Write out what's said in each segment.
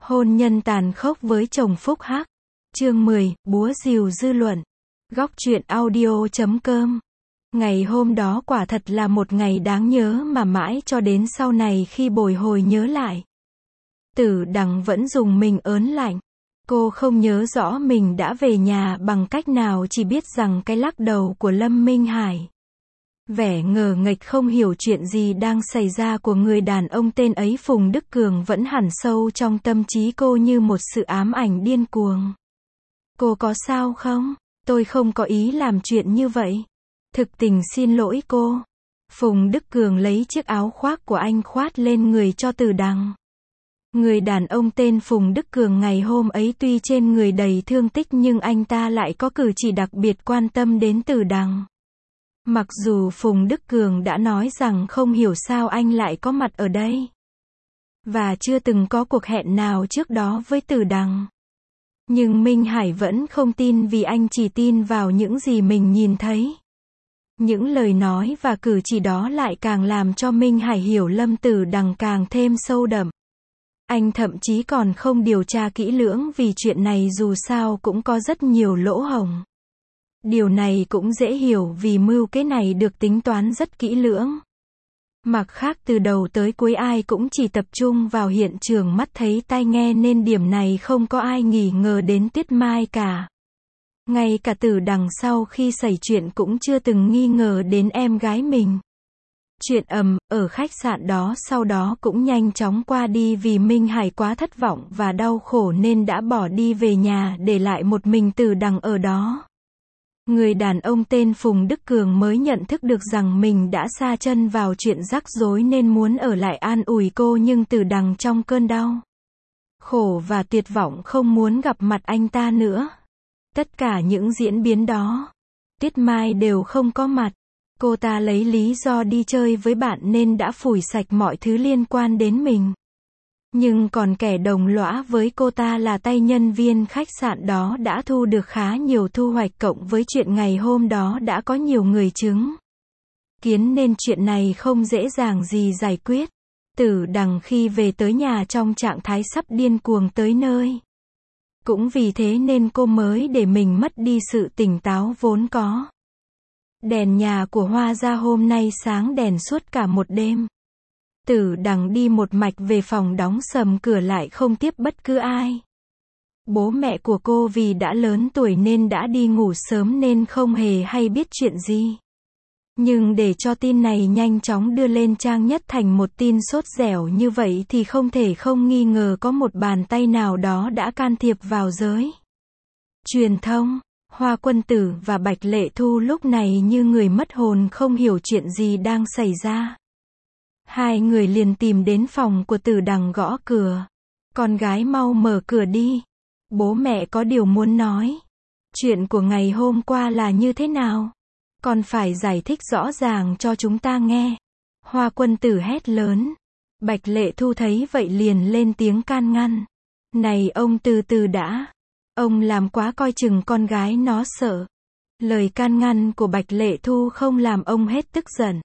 Hôn nhân tàn khốc với chồng phúc hắc. Chương 10, búa rìu dư luận. Góc truyện audio.com. Ngày hôm đó quả thật là một ngày đáng nhớ mà mãi cho đến sau này khi bồi hồi nhớ lại. Tử Đằng vẫn dùng mình ớn lạnh. Cô không nhớ rõ mình đã về nhà bằng cách nào, chỉ biết rằng cái lắc đầu của Lâm Minh Hải. Vẻ ngờ nghệch không hiểu chuyện gì đang xảy ra của người đàn ông tên ấy Phùng Đức Cường vẫn hằn sâu trong tâm trí cô như một sự ám ảnh điên cuồng. Cô có sao không? Tôi không có ý làm chuyện như vậy. Thực tình xin lỗi cô. Phùng Đức Cường lấy chiếc áo khoác của anh khoác lên người cho Tử Đằng. Người đàn ông tên Phùng Đức Cường ngày hôm ấy tuy trên người đầy thương tích nhưng anh ta lại có cử chỉ đặc biệt quan tâm đến Tử Đằng. Mặc dù Phùng Đức Cường đã nói rằng không hiểu sao anh lại có mặt ở đây. Và chưa từng có cuộc hẹn nào trước đó với Tử Đằng. Nhưng Minh Hải vẫn không tin vì anh chỉ tin vào những gì mình nhìn thấy. Những lời nói và cử chỉ đó lại càng làm cho Minh Hải hiểu Lâm Tử Đằng càng thêm sâu đậm. Anh thậm chí còn không điều tra kỹ lưỡng vì chuyện này dù sao cũng có rất nhiều lỗ hổng. Điều này cũng dễ hiểu vì mưu kế này được tính toán rất kỹ lưỡng. Mặt khác từ đầu tới cuối ai cũng chỉ tập trung vào hiện trường, mắt thấy tai nghe nên điểm này không có ai nghi ngờ đến Tuyết Mai cả. Ngay cả Tử Đằng sau khi xảy chuyện cũng chưa từng nghi ngờ đến em gái mình. Chuyện ở khách sạn đó sau đó cũng nhanh chóng qua đi vì Minh Hải quá thất vọng và đau khổ nên đã bỏ đi về nhà để lại một mình Tử Đằng ở đó. Người đàn ông tên Phùng Đức Cường mới nhận thức được rằng mình đã sa chân vào chuyện rắc rối nên muốn ở lại an ủi cô, nhưng Tử Đằng trong cơn đau khổ và tuyệt vọng không muốn gặp mặt anh ta nữa. Tất cả những diễn biến đó, Tuyết Mai đều không có mặt. Cô ta lấy lý do đi chơi với bạn nên đã phủi sạch mọi thứ liên quan đến mình. Nhưng còn kẻ đồng lõa với cô ta là tay nhân viên khách sạn đó đã thu được khá nhiều thu hoạch, cộng với chuyện ngày hôm đó đã có nhiều người chứng kiến nên chuyện này không dễ dàng gì giải quyết. Tử Đằng khi về tới nhà trong trạng thái sắp điên cuồng tới nơi. Cũng vì thế nên cô mới để mình mất đi sự tỉnh táo vốn có. Đèn nhà của Hoa gia hôm nay sáng đèn suốt cả một đêm. Tử Đằng đi một mạch về phòng, đóng sầm cửa lại không tiếp bất cứ ai. Bố mẹ của cô vì đã lớn tuổi nên đã đi ngủ sớm nên không hề hay biết chuyện gì. Nhưng để cho tin này nhanh chóng đưa lên trang nhất thành một tin sốt dẻo như vậy thì không thể không nghi ngờ có một bàn tay nào đó đã can thiệp vào giới truyền thông. Hoa Quân Tử và Bạch Lệ Thu lúc này như người mất hồn, không hiểu chuyện gì đang xảy ra. Hai người liền tìm đến phòng của Tử Đằng gõ cửa. Con gái mau mở cửa đi. Bố mẹ có điều muốn nói. Chuyện của ngày hôm qua là như thế nào? Con phải giải thích rõ ràng cho chúng ta nghe. Hoa Quân Tử hét lớn. Bạch Lệ Thu thấy vậy liền lên tiếng can ngăn. Này ông từ từ đã. Ông làm quá coi chừng con gái nó sợ. Lời can ngăn của Bạch Lệ Thu không làm ông hết tức giận.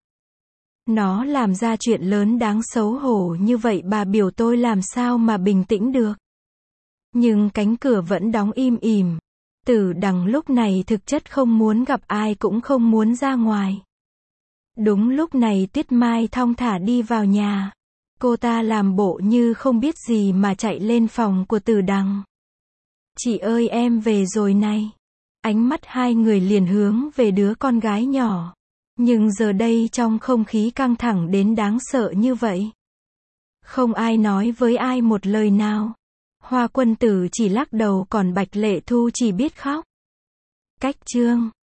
Nó làm ra chuyện lớn đáng xấu hổ như vậy, bà biểu tôi làm sao mà bình tĩnh được. Nhưng cánh cửa vẫn đóng im ỉm. Tử Đằng lúc này thực chất không muốn gặp ai, cũng không muốn ra ngoài. Đúng lúc này Tuyết Mai thong thả đi vào nhà. Cô ta làm bộ như không biết gì mà chạy lên phòng của Tử Đằng. Chị ơi, em về rồi này. Ánh mắt hai người liền hướng về đứa con gái nhỏ. Nhưng giờ đây trong không khí căng thẳng đến đáng sợ như vậy, không ai nói với ai một lời nào. Hoa Quân Tử chỉ lắc đầu, còn Bạch Lệ Thu chỉ biết khóc. Cách chương